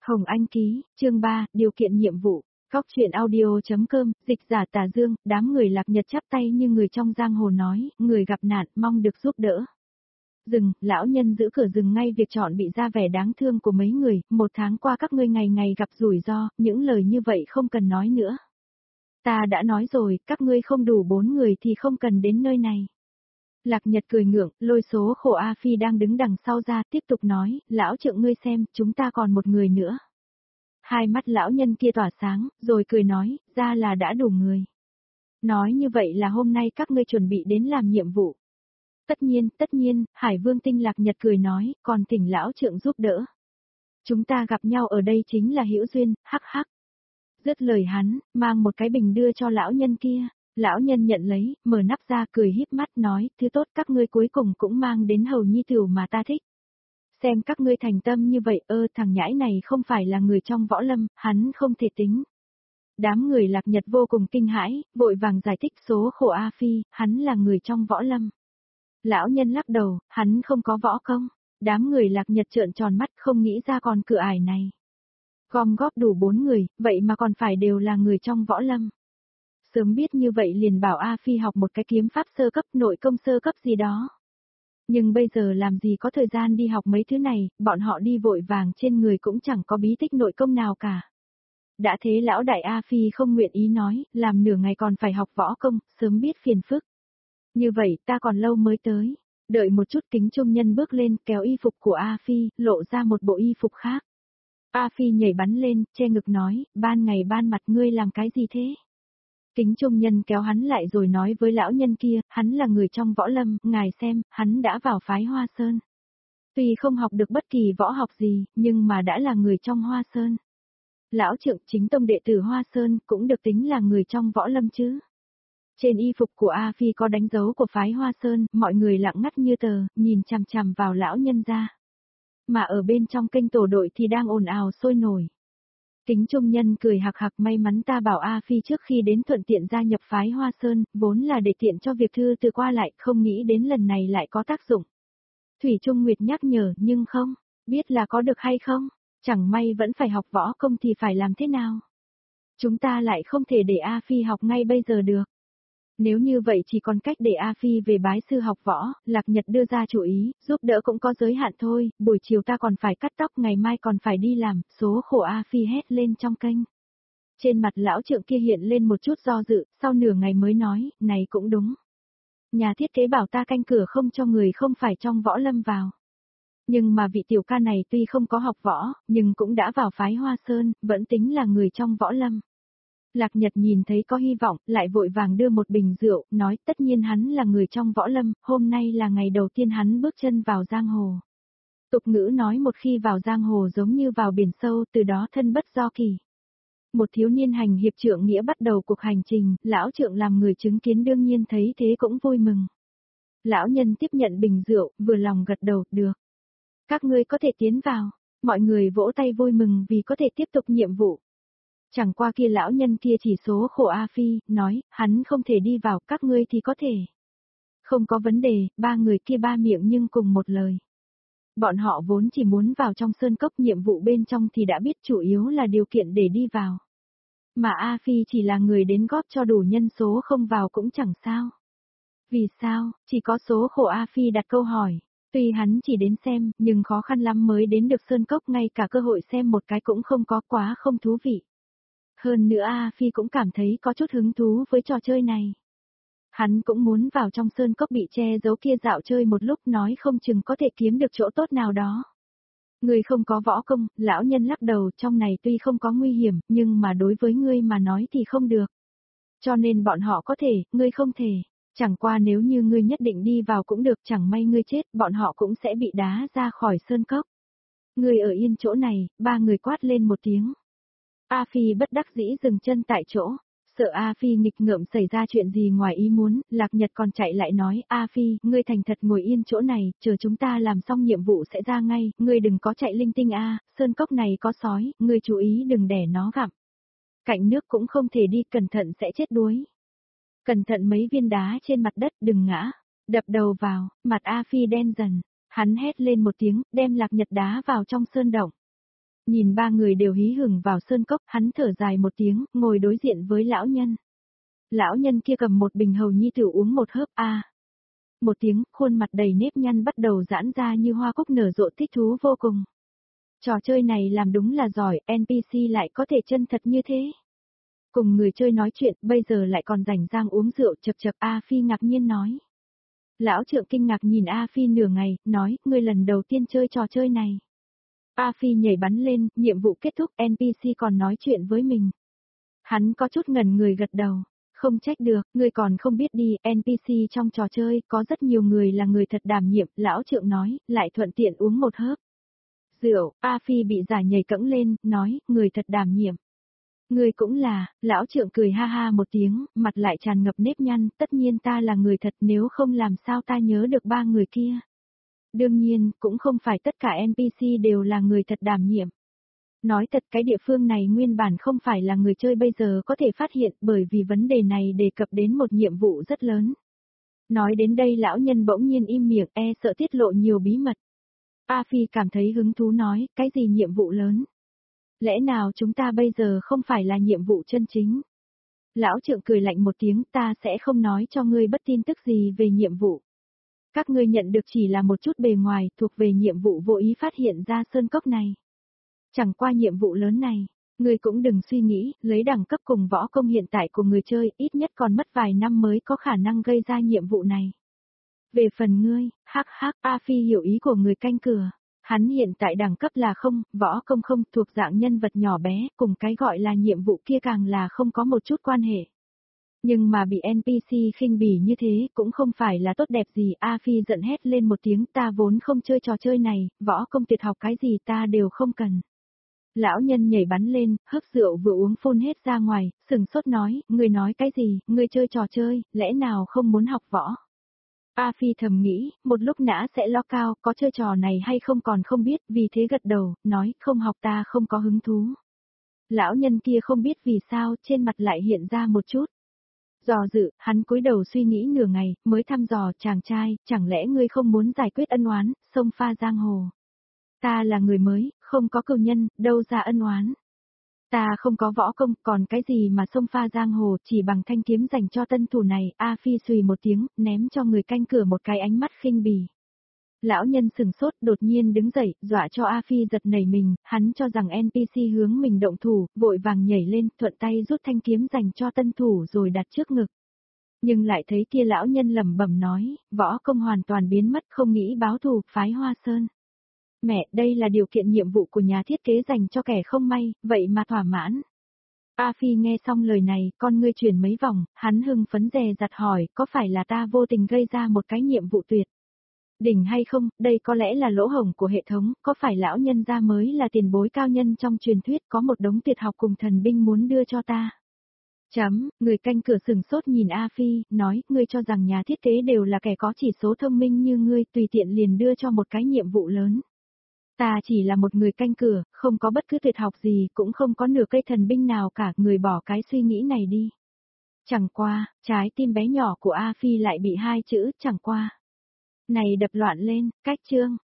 Hồng Anh ký, chương 3, điều kiện nhiệm vụ. Góc truyện audio.com, dịch giả Tà Dương, đám người Lạc Nhật chắp tay như người trong giang hồ nói, người gặp nạn mong được giúp đỡ. Rừng, lão nhân giữ cửa rừng ngay việc chọn bị ra vẻ đáng thương của mấy người, 1 tháng qua các ngươi ngày ngày gặp rủi ro, những lời như vậy không cần nói nữa. Ta đã nói rồi, các ngươi không đủ 4 người thì không cần đến nơi này. Lạc Nhật cười ngượng, lôi số khổ A Phi đang đứng đằng sau ra, tiếp tục nói, lão trượng ngươi xem, chúng ta còn 1 người nữa. Hai mắt lão nhân kia tỏa sáng, rồi cười nói, ra là đã đủ người. Nói như vậy là hôm nay các ngươi chuẩn bị đến làm nhiệm vụ. Tất nhiên, Hải Vương Tinh Lạc Nhật cười nói, còn thỉnh lão trượng giúp đỡ. Chúng ta gặp nhau ở đây chính là hữu duyên, hắc hắc. Dứt lời hắn, mang một cái bình đưa cho lão nhân kia. Lão nhân nhận lấy, mở nắp ra cười híp mắt nói, thứ tốt các ngươi cuối cùng cũng mang đến hầu nhi tửu mà ta thích. Xem các ngươi thành tâm như vậy, thằng nhãi này không phải là người trong võ lâm, hắn không thể tính. Đám người Lạc Nhật vô cùng kinh hãi, vội vàng giải thích số khổ A Phi, hắn là người trong võ lâm. Lão nhân lắc đầu, hắn không có võ công. Đám người Lạc Nhật trợn tròn mắt không nghĩ ra còn cửa ải này. Gom góp đủ 4 người, vậy mà còn phải đều là người trong võ lâm. Sớm biết như vậy liền bảo A Phi học một cái kiếm pháp sơ cấp, nội công sơ cấp gì đó. Nhưng bây giờ làm gì có thời gian đi học mấy thứ này, bọn họ đi vội vàng trên người cũng chẳng có bí tích nội công nào cả. Đã thế lão đại A Phi không nguyện ý nói, làm nửa ngày còn phải học võ công, sớm biết phiền phức. Như vậy ta còn lâu mới tới. Đợi một chút Kính Trung Nhân bước lên kéo y phục của A Phi, lộ ra một bộ y phục khác. A Phi nhảy bắn lên, che ngực nói, ban ngày ban mặt ngươi làm cái gì thế? Kính Trung Nhân kéo hắn lại rồi nói với lão nhân kia, hắn là người trong võ lâm, ngài xem, hắn đã vào phái Hoa Sơn. Tuy không học được bất kỳ võ học gì, nhưng mà đã là người trong Hoa Sơn. Lão trượng chính tông đệ tử Hoa Sơn cũng được tính là người trong võ lâm chứ. Trên y phục của A Phi có đánh dấu của phái Hoa Sơn, mọi người lặng ngắt như tờ, nhìn chằm chằm vào lão nhân ra. Mà ở bên trong kênh tổ đội thì đang ồn ào sôi nổi. Kính Trung Nhân cười hạc hạc, may mắn ta bảo A Phi trước khi đến thuận tiện gia nhập phái Hoa Sơn, vốn là để tiện cho việc thư từ qua lại, không nghĩ đến lần này lại có tác dụng. Thủy Trung Nguyệt nhắc nhở, nhưng không, biết là có được hay không, chẳng may vẫn phải học võ công thì phải làm thế nào? Chúng ta lại không thể để A Phi học ngay bây giờ được. Nếu như vậy chỉ còn cách để A Phi về bái sư học võ, Lạc Nhật đưa ra chủ ý, giúp đỡ cũng có giới hạn thôi, buổi chiều ta còn phải cắt tóc, ngày mai còn phải đi làm, số khổ A Phi hét lên trong kênh. Trên mặt lão trượng kia hiện lên một chút do dự, sau nửa ngày mới nói, này cũng đúng. Nhà thiết kế bảo ta canh cửa không cho người không phải trong võ lâm vào. Nhưng mà vị tiểu ca này tuy không có học võ, nhưng cũng đã vào phái Hoa Sơn, vẫn tính là người trong võ lâm. Lạc Nhật nhìn thấy có hy vọng, lại vội vàng đưa một bình rượu, nói tất nhiên hắn là người trong võ lâm, hôm nay là ngày đầu tiên hắn bước chân vào giang hồ. Tục ngữ nói một khi vào giang hồ giống như vào biển sâu, từ đó thân bất do kỳ. Một thiếu niên hành hiệp trượng nghĩa bắt đầu cuộc hành trình, lão trượng làm người chứng kiến đương nhiên thấy thế cũng vui mừng. Lão nhân tiếp nhận bình rượu, vừa lòng gật đầu, được. Các ngươi có thể tiến vào, mọi người vỗ tay vui mừng vì có thể tiếp tục nhiệm vụ. Chẳng qua kia lão nhân kia chỉ số khổ A Phi, nói, hắn không thể đi vào, các ngươi thì có thể. Không có vấn đề, 3 người kia 3 miệng nhưng cùng một lời. Bọn họ vốn chỉ muốn vào trong sơn cốc, nhiệm vụ bên trong thì đã biết chủ yếu là điều kiện để đi vào. Mà A Phi chỉ là người đến góp cho đủ nhân số, không vào cũng chẳng sao. Vì sao, chỉ có số khổ A Phi đặt câu hỏi. Tuy hắn chỉ đến xem, nhưng khó khăn lắm mới đến được sơn cốc, ngay cả cơ hội xem một cái cũng không có, quá không thú vị. Hơn nữa A Phi cũng cảm thấy có chút hứng thú với trò chơi này. Hắn cũng muốn vào trong sơn cốc bị che giấu kia dạo chơi một lúc, nói không chừng có thể kiếm được chỗ tốt nào đó. Người không có võ công, lão nhân lắc đầu, trong này tuy không có nguy hiểm, nhưng mà đối với ngươi mà nói thì không được. Cho nên bọn họ có thể, ngươi không thể. Chẳng qua nếu như ngươi nhất định đi vào cũng được, chẳng may ngươi chết, bọn họ cũng sẽ bị đá ra khỏi sơn cốc. Ngươi ở yên chỗ này, 3 người quát lên một tiếng. A Phi bất đắc dĩ dừng chân tại chỗ, sợ A Phi nghịch ngợm xảy ra chuyện gì ngoài ý muốn, Lạc Nhật còn chạy lại nói, A Phi, ngươi thành thật ngồi yên chỗ này, chờ chúng ta làm xong nhiệm vụ sẽ ra ngay, ngươi đừng có chạy linh tinh a, sơn cốc này có sói, ngươi chú ý đừng để nó gặm. Cạnh nước cũng không thể đi, cẩn thận sẽ chết đuối. Cẩn thận mấy viên đá trên mặt đất, đừng ngã, đập đầu vào, mặt A Phi đen dần, hắn hét lên một tiếng, đem Lạc Nhật đá vào trong sơn động. Nhìn ba người đều hí hửng vào sơn cốc, hắn thở dài một tiếng, ngồi đối diện với lão nhân. Lão nhân kia cầm một bình hầu nhi tiểu uống một hớp một tiếng, khuôn mặt đầy nếp nhăn bắt đầu giãn ra như hoa cúc nở rộ thích thú vô cùng. Trò chơi này làm đúng là giỏi, NPC lại có thể chân thật như thế. Cùng người chơi nói chuyện, bây giờ lại còn rảnh rang uống rượu chập chập. A Phi ngạc nhiên nói. Lão trượng kinh ngạc nhìn A Phi nửa ngày, nói, ngươi lần đầu tiên chơi trò chơi này. A Phi nhảy bắn lên, nhiệm vụ kết thúc, NPC còn nói chuyện với mình. Hắn có chút ngẩn người gật đầu. Không trách được, ngươi còn không biết đi, NPC trong trò chơi có rất nhiều người là người thật đảm nhiệm, lão trượng nói, lại thuận tiện uống một hớp. Rượu, A Phi bị giả nhảy cẫng lên, nói, người thật đảm nhiệm. Ngươi cũng là, lão trượng cười ha ha một tiếng, mặt lại tràn ngập nếp nhăn, tất nhiên ta là người thật, nếu không làm sao ta nhớ được ba người kia. Đương nhiên, cũng không phải tất cả NPC đều là người thật đảm nhiệm. Nói thật cái địa phương này nguyên bản không phải là người chơi bây giờ có thể phát hiện bởi vì vấn đề này đề cập đến một nhiệm vụ rất lớn. Nói đến đây lão nhân bỗng nhiên im miệng sợ tiết lộ nhiều bí mật. A Phi cảm thấy hứng thú nói, cái gì nhiệm vụ lớn? Lẽ nào chúng ta bây giờ không phải là nhiệm vụ chân chính? Lão trượng cười lạnh một tiếng, ta sẽ không nói cho ngươi bất tin tức gì về nhiệm vụ. Các ngươi nhận được chỉ là một chút bề ngoài thuộc về nhiệm vụ vô ý phát hiện ra sơn cốc này. Chẳng qua nhiệm vụ lớn này, ngươi cũng đừng suy nghĩ, lấy đẳng cấp cùng võ công hiện tại của người chơi, ít nhất còn mất vài năm mới có khả năng gây ra nhiệm vụ này. Về phần ngươi, A Phi hiểu ý của người canh cửa. Hắn hiện tại đẳng cấp là không, võ công không, thuộc dạng nhân vật nhỏ bé, cùng cái gọi là nhiệm vụ kia càng là không có một chút quan hệ. Nhưng mà bị NPC khinh bỉ như thế cũng không phải là tốt đẹp gì. A Phi giận hét lên một tiếng, ta vốn không chơi trò chơi này, võ công tuyệt học cái gì ta đều không cần. Lão nhân nhảy bắn lên, hớp rượu vừa uống phun hết ra ngoài, sừng sốt nói, ngươi nói cái gì, ngươi chơi trò chơi, lẽ nào không muốn học võ? A Phi thầm nghĩ, một lúc nã sẽ lo cao, có chơi trò này hay không còn không biết, vì thế gật đầu, nói, không học ta không có hứng thú. Lão nhân kia không biết vì sao, trên mặt lại hiện ra một chút. Dò dự, hắn cúi đầu suy nghĩ nửa ngày, mới thăm dò, chàng trai, chẳng lẽ ngươi không muốn giải quyết ân oán, xông pha giang hồ. Ta là người mới, không có cừu nhân, đâu ra ân oán. Ta không có võ công, còn cái gì mà xông pha giang hồ, chỉ bằng thanh kiếm dành cho tân thủ này. A Phi xùy một tiếng, ném cho người canh cửa một cái ánh mắt khinh bỉ. Lão nhân sừng sốt, đột nhiên đứng dậy, dọa cho A Phi giật nảy mình, hắn cho rằng NPC hướng mình động thủ, vội vàng nhảy lên, thuận tay rút thanh kiếm dành cho tân thủ rồi đặt trước ngực. Nhưng lại thấy kia lão nhân lẩm bẩm nói, võ công hoàn toàn biến mất, không nghĩ báo thù, phái Hoa Sơn. Mẹ, đây là điều kiện nhiệm vụ của nhà thiết kế dành cho kẻ không may, vậy mà thỏa mãn. A Phi nghe xong lời này, con ngươi chuyển mấy vòng, hắn hưng phấn dè dặt hỏi, có phải là ta vô tình gây ra một cái nhiệm vụ tuyệt đỉnh hay không, đây có lẽ là lỗ hổng của hệ thống, có phải lão nhân gia mới là tiền bối cao nhân trong truyền thuyết có một đống tuyệt học cùng thần binh muốn đưa cho ta. Người canh cửa sừng sốt nhìn A Phi, nói, ngươi cho rằng nhà thiết kế đều là kẻ có chỉ số thông minh như ngươi, tùy tiện liền đưa cho một cái nhiệm vụ lớn. Ta chỉ là một người canh cửa, không có bất cứ tuyệt học gì, cũng không có nửa cây thần binh nào cả, người bỏ cái suy nghĩ này đi. Chẳng qua, trái tim bé nhỏ của A Phi lại bị hai chữ, chẳng qua. Này đập loạn lên, cách chương.